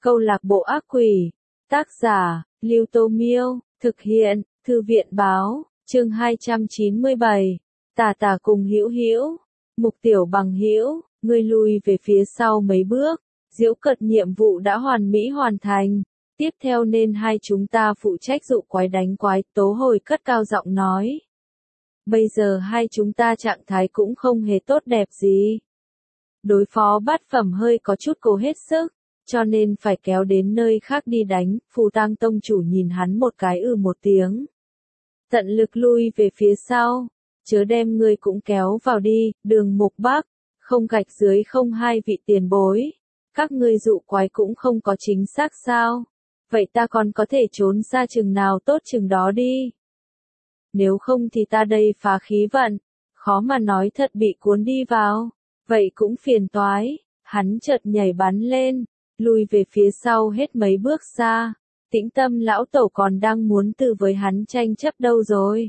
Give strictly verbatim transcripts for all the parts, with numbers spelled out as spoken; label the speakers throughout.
Speaker 1: Câu lạc bộ ác quỷ. Tác giả, Lưu Tô Miêu. Thực hiện, Thư viện Báo. Chương hai trăm chín mươi bảy. Tà tà cùng Hữu Hữu. Mục Tiểu Bằng Hữu, ngươi lùi về phía sau mấy bước. Giễu cợt nhiệm vụ đã hoàn mỹ hoàn thành. Tiếp theo nên hai chúng ta phụ trách dụ quái đánh quái, Tố Hồi cất cao giọng nói. Bây giờ hai chúng ta trạng thái cũng không hề tốt đẹp gì. Đối phó bát phẩm hơi có chút cố hết sức, cho nên phải kéo đến nơi khác đi đánh. Phù Tang tông chủ nhìn hắn một cái ừ một tiếng. Tận lực lui về phía sau, chớ đem ngươi cũng kéo vào đi. Đường Mục Bắc, không gạch dưới không hai vị tiền bối. Các ngươi dụ quái cũng không có chính xác sao? Vậy ta còn có thể trốn xa chừng nào tốt chừng đó đi. Nếu không thì ta đây phá khí vận, khó mà nói thật bị cuốn đi vào. Vậy cũng phiền toái. Hắn chợt nhảy bắn lên, lùi về phía sau hết mấy bước xa. Tĩnh Tâm lão tổ còn đang muốn từ với hắn tranh chấp đâu rồi.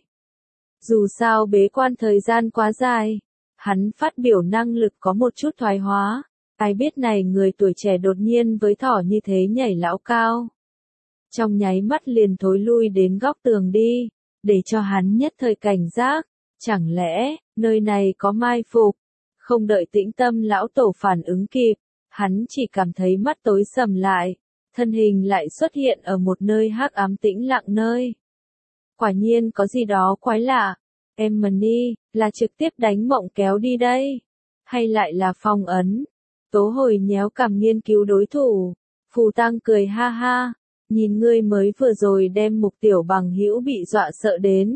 Speaker 1: Dù sao bế quan thời gian quá dài, hắn phát biểu năng lực có một chút thoái hóa. Ai biết này người tuổi trẻ đột nhiên với thỏ như thế nhảy lão cao. Trong nháy mắt liền thối lui đến góc tường đi, để cho hắn nhất thời cảnh giác. Chẳng lẽ, nơi này có mai phục? Không đợi Tĩnh Tâm lão tổ phản ứng kịp, hắn chỉ cảm thấy mắt tối sầm lại, thân hình lại xuất hiện ở một nơi hắc ám tĩnh lặng nơi. Quả nhiên có gì đó quái lạ. Emily, là trực tiếp đánh mộng kéo đi đây? Hay lại là phong ấn? Tố Hồi nhéo cằm nghiên cứu đối thủ. Phù Tang cười ha ha, nhìn ngươi mới vừa rồi đem Mục Tiểu Bằng Hữu bị dọa sợ đến.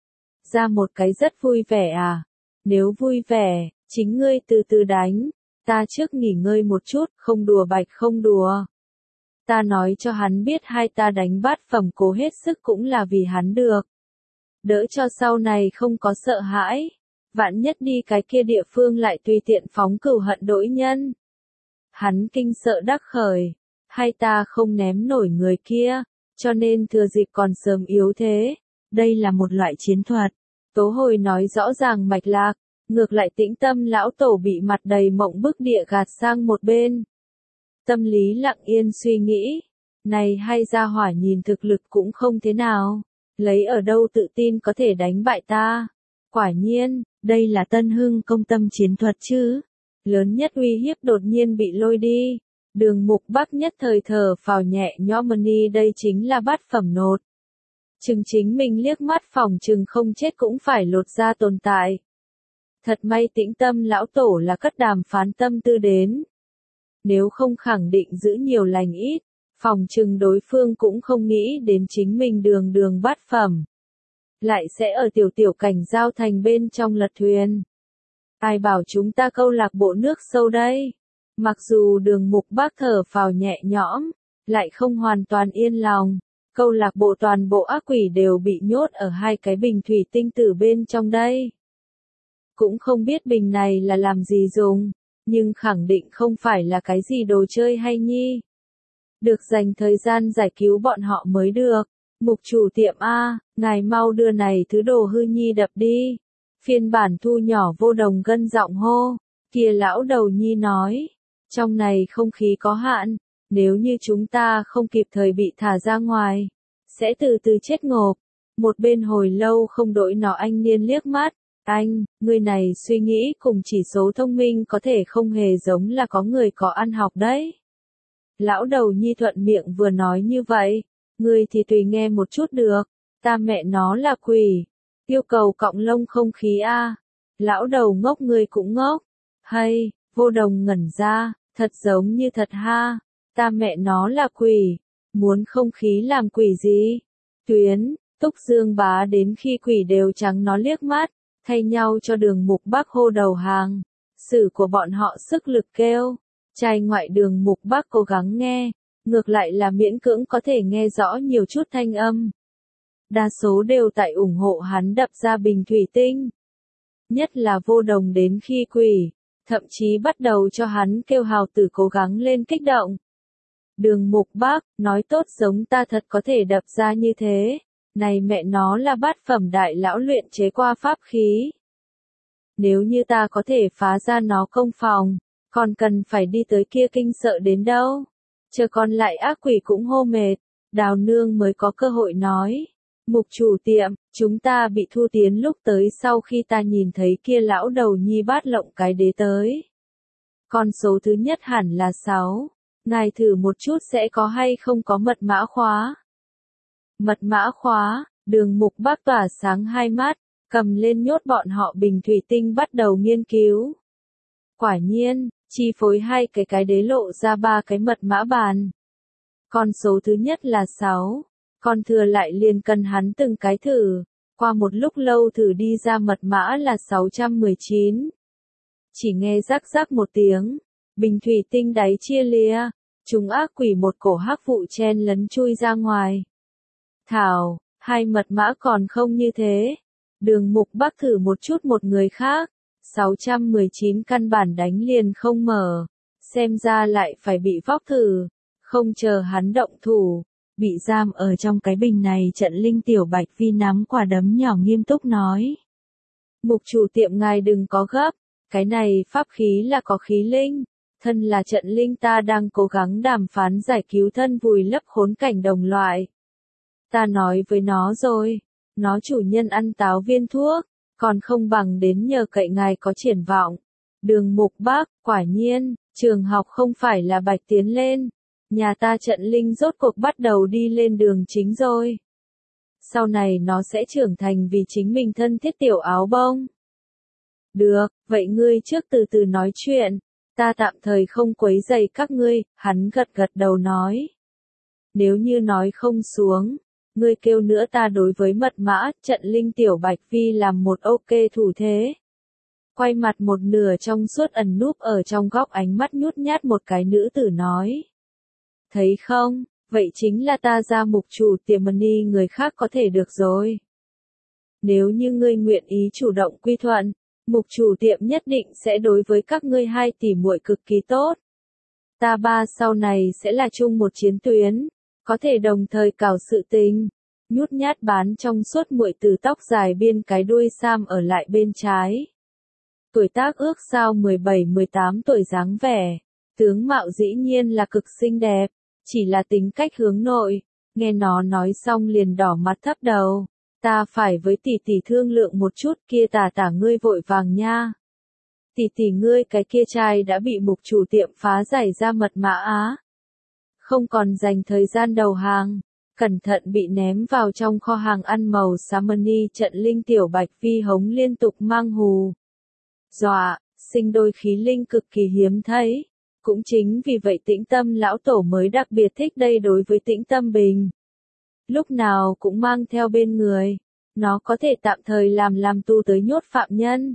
Speaker 1: Ra một cái rất vui vẻ à? Nếu vui vẻ, chính ngươi từ từ đánh, ta trước nghỉ ngơi một chút, không đùa bạch không đùa. Ta nói cho hắn biết hai ta đánh bát phẩm cố hết sức cũng là vì hắn được. Đỡ cho sau này không có sợ hãi, vạn nhất đi cái kia địa phương lại tùy tiện phóng cửu hận đổi nhân. Hắn kinh sợ đắc khởi, hai ta không ném nổi người kia, cho nên thừa dịp còn sớm yếu thế. Đây là một loại chiến thuật. Tố Hồi nói rõ ràng mạch lạc, ngược lại Tĩnh Tâm lão tổ bị mặt đầy mộng bức địa gạt sang một bên. Tâm lý lặng yên suy nghĩ, này hay ra hỏa nhìn thực lực cũng không thế nào, lấy ở đâu tự tin có thể đánh bại ta. Quả nhiên, đây là Tân Hưng công tâm chiến thuật chứ. Lớn nhất uy hiếp đột nhiên bị lôi đi. Đường Mục Bắc nhất thời thở phào nhẹ nhõm, mani đây chính là bát phẩm nột. Chừng chính mình liếc mắt phòng chừng không chết cũng phải lột ra tồn tại. Thật may Tĩnh Tâm lão tổ là cất đàm phán tâm tư đến. Nếu không khẳng định giữ nhiều lành ít, phòng chừng đối phương cũng không nghĩ đến chính mình đường đường bát phẩm. Lại sẽ ở tiểu tiểu cảnh giao thành bên trong lật thuyền. Ai bảo chúng ta câu lạc bộ nước sâu đây? Mặc dù Đường Mục Bắc thở phào nhẹ nhõm, lại không hoàn toàn yên lòng. Câu lạc bộ toàn bộ ác quỷ đều bị nhốt ở hai cái bình thủy tinh tử bên trong đây. Cũng không biết bình này là làm gì dùng, nhưng khẳng định không phải là cái gì đồ chơi hay nhi. Được dành thời gian giải cứu bọn họ mới được. Mục chủ tiệm A, ngài mau đưa này thứ đồ hư nhi đập đi. Phiên bản thu nhỏ Vô Đồng gân giọng hô. Kia lão đầu nhi nói, trong này không khí có hạn, nếu như chúng ta không kịp thời bị thả ra ngoài, sẽ từ từ chết ngộp. Một bên hồi lâu không đổi nọ anh niên liếc mắt. Anh, người này suy nghĩ cùng chỉ số thông minh có thể không hề giống là có người có ăn học đấy. Lão đầu nhi thuận miệng vừa nói như vậy, người thì tùy nghe một chút được, ta mẹ nó là quỷ. Yêu cầu cọng lông không khí a. Lão đầu ngốc người cũng ngốc. Hay, Vô Đồng ngẩn ra, thật giống như thật ha. Ta mẹ nó là quỷ, muốn không khí làm quỷ gì? Tuyến, Túc Dương Bá đến khi quỷ đều trắng nó liếc mắt, thay nhau cho Đường Mục Bắc hô đầu hàng. Sử của bọn họ sức lực kêu. Trai ngoại Đường Mục Bắc cố gắng nghe, ngược lại là miễn cưỡng có thể nghe rõ nhiều chút thanh âm. Đa số đều tại ủng hộ hắn đập ra bình thủy tinh. Nhất là Vô Đồng đến khi quỷ, thậm chí bắt đầu cho hắn kêu hào tử cố gắng lên kích động. Đường Mục Bắc, nói tốt giống ta thật có thể đập ra như thế. Này mẹ nó là bát phẩm đại lão luyện chế qua pháp khí. Nếu như ta có thể phá ra nó công phòng, còn cần phải đi tới kia kinh sợ đến đâu. Chờ còn lại ác quỷ cũng hô mệt, Đào Nương mới có cơ hội nói. Mục chủ tiệm, chúng ta bị thu tiến lúc tới sau khi ta nhìn thấy kia lão đầu nhi bát lộng cái đế tới. Con số thứ nhất hẳn là sáu. Ngài thử một chút sẽ có hay không có mật mã khóa. Mật mã khóa, Đường Mục Bác tỏa sáng hai mắt, cầm lên nhốt bọn họ bình thủy tinh bắt đầu nghiên cứu. Quả nhiên, chi phối hai cái cái đế lộ ra ba cái mật mã bàn. Con số thứ nhất là sáu, còn thừa lại liền cần hắn từng cái thử. Qua một lúc lâu thử đi ra mật mã là sáu trăm mười chín. Chỉ nghe rắc rắc một tiếng, bình thủy tinh đáy chia lìa, chúng ác quỷ một cổ hắc vụ chen lấn chui ra ngoài. Thảo, hai mật mã còn không như thế. Đường Mục Bác thử một chút một người khác, sáu trăm mười chín căn bản đánh liền không mở, xem ra lại phải bị vóc thử, không chờ hắn động thủ, bị giam ở trong cái bình này. Trận Linh Tiểu Bạch Vi nắm quả đấm nhỏ nghiêm túc nói. Mục chủ tiệm ngài đừng có gấp, cái này pháp khí là có khí linh, thân là Trận Linh ta đang cố gắng đàm phán giải cứu thân vùi lấp khốn cảnh đồng loại. Ta nói với nó rồi, nó chủ nhân ăn táo viên thuốc, còn không bằng đến nhờ cậy ngài có triển vọng. Đường Mục Bác, quả nhiên, trường học không phải là Bạch tiến lên, nhà ta Trận Linh rốt cuộc bắt đầu đi lên đường chính rồi. Sau này nó sẽ trưởng thành vì chính mình thân thiết tiểu áo bông. Được, vậy ngươi trước từ từ nói chuyện, ta tạm thời không quấy rầy các ngươi, hắn gật gật đầu nói. Nếu như nói không xuống, ngươi kêu nữa ta đối với mật mã. Trận Linh Tiểu Bạch Vi làm một ok thủ thế. Quay mặt một nửa trong suốt ẩn núp ở trong góc ánh mắt nhút nhát một cái nữ tử nói. Thấy không, vậy chính là ta ra mục chủ tiệm money người khác có thể được rồi. Nếu như ngươi nguyện ý chủ động quy thuận, mục chủ tiệm nhất định sẽ đối với các ngươi hai tỷ muội cực kỳ tốt. Ta ba sau này sẽ là chung một chiến tuyến, có thể đồng thời cào sự tình. Nhút nhát bán trong suốt muội từ tóc dài biên cái đuôi sam ở lại bên trái. Tuổi tác ước sao mười bảy mười tám tuổi dáng vẻ, tướng mạo dĩ nhiên là cực xinh đẹp, chỉ là tính cách hướng nội. Nghe nó nói xong liền đỏ mặt thấp đầu. Ta phải với tỷ tỷ thương lượng một chút, kia tả tả ngươi vội vàng nha. Tỷ tỷ ngươi cái kia trai đã bị mục chủ tiệm phá giải ra mật mã á. Không còn dành thời gian đầu hàng, cẩn thận bị ném vào trong kho hàng ăn màu xám money. Trận Linh Tiểu Bạch Vi hống liên tục mang hù. Dọa, sinh đôi khí linh cực kỳ hiếm thấy. Cũng chính vì vậy Tĩnh Tâm lão tổ mới đặc biệt thích đây đối với Tĩnh Tâm Bình. Lúc nào cũng mang theo bên người, nó có thể tạm thời làm làm tu tới nhốt phạm nhân.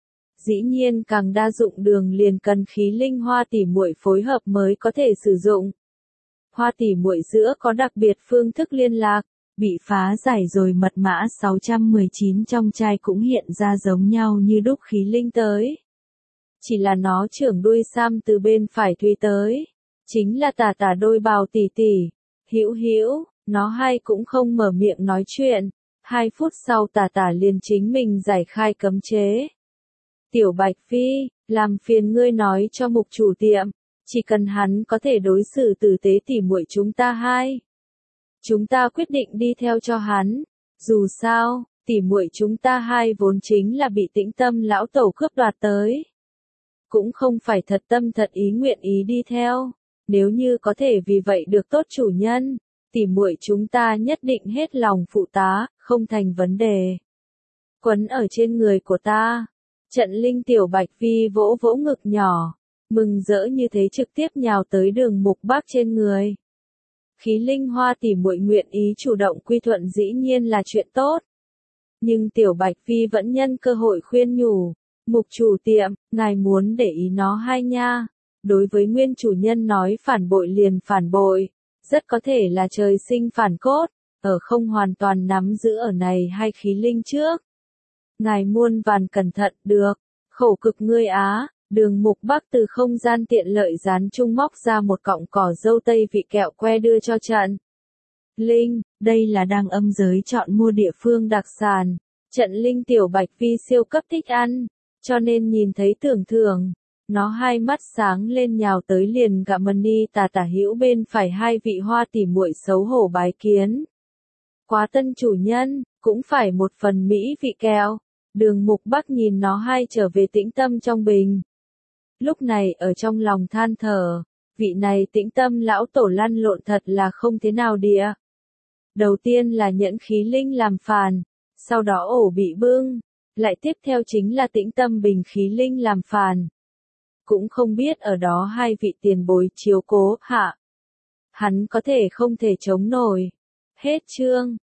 Speaker 1: Dĩ nhiên càng đa dụng đường liền cần khí linh hoa tỷ muội phối hợp mới có thể sử dụng. Hoa tỷ muội giữa có đặc biệt phương thức liên lạc, bị phá giải rồi mật mã sáu trăm mười chín trong chai cũng hiện ra giống nhau như đúc khí linh tới. Chỉ là nó trưởng đuôi sam từ bên phải thuy tới, chính là tả tả đôi bào tỷ tỷ, hữu hữu, nó hai cũng không mở miệng nói chuyện, hai phút sau tả tả liền chính mình giải khai cấm chế. Tiểu Bạch Phi, làm phiền ngươi nói cho mục chủ tiệm, chỉ cần hắn có thể đối xử tử tế tỉ muội chúng ta hai. Chúng ta quyết định đi theo cho hắn, dù sao, tỉ muội chúng ta hai vốn chính là bị Tĩnh Tâm lão tổ cướp đoạt tới. Cũng không phải thật tâm thật ý nguyện ý đi theo, nếu như có thể vì vậy được tốt chủ nhân, tỉ muội chúng ta nhất định hết lòng phụ tá, không thành vấn đề. Quấn ở trên người của ta, Trận Linh Tiểu Bạch Vi vỗ vỗ ngực nhỏ, mừng rỡ như thế trực tiếp nhào tới Đường Mục Bác trên người. Khí linh hoa tỉ muội nguyện ý chủ động quy thuận dĩ nhiên là chuyện tốt. Nhưng Tiểu Bạch Vi vẫn nhân cơ hội khuyên nhủ, mục chủ tiệm, ngài muốn để ý nó hai nha. Đối với nguyên chủ nhân nói phản bội liền phản bội, rất có thể là trời sinh phản cốt, ở không hoàn toàn nắm giữ ở này hai khí linh trước. Ngài muôn vàn cẩn thận, được, khổ cực ngươi á. Đường Mục Bác từ không gian tiện lợi dán chung móc ra một cọng cỏ dâu tây vị kẹo que đưa cho Trận Linh, đây là đang âm giới chọn mua địa phương đặc sản. Trận Linh Tiểu Bạch Vi siêu cấp thích ăn, cho nên nhìn thấy tưởng thưởng, Nó hai mắt sáng lên nhào tới liền gặm mani tà tả hữu bên phải hai vị hoa tỉ muội xấu hổ bái kiến. Quá tân chủ nhân, cũng phải một phần mỹ vị kẹo. Đường Mục Bắc nhìn nó hai trở về tĩnh tâm trong bình. Lúc này ở trong lòng than thở, vị này tĩnh tâm lão tổ lăn lộn thật là không thế nào địa. Đầu tiên là nhẫn khí linh làm phản, sau đó ổ bị bưng, lại tiếp theo chính là tĩnh tâm bình khí linh làm phản. Cũng không biết ở đó hai vị tiền bối chiếu cố hạ. Hắn có thể không thể chống nổi. Hết chương.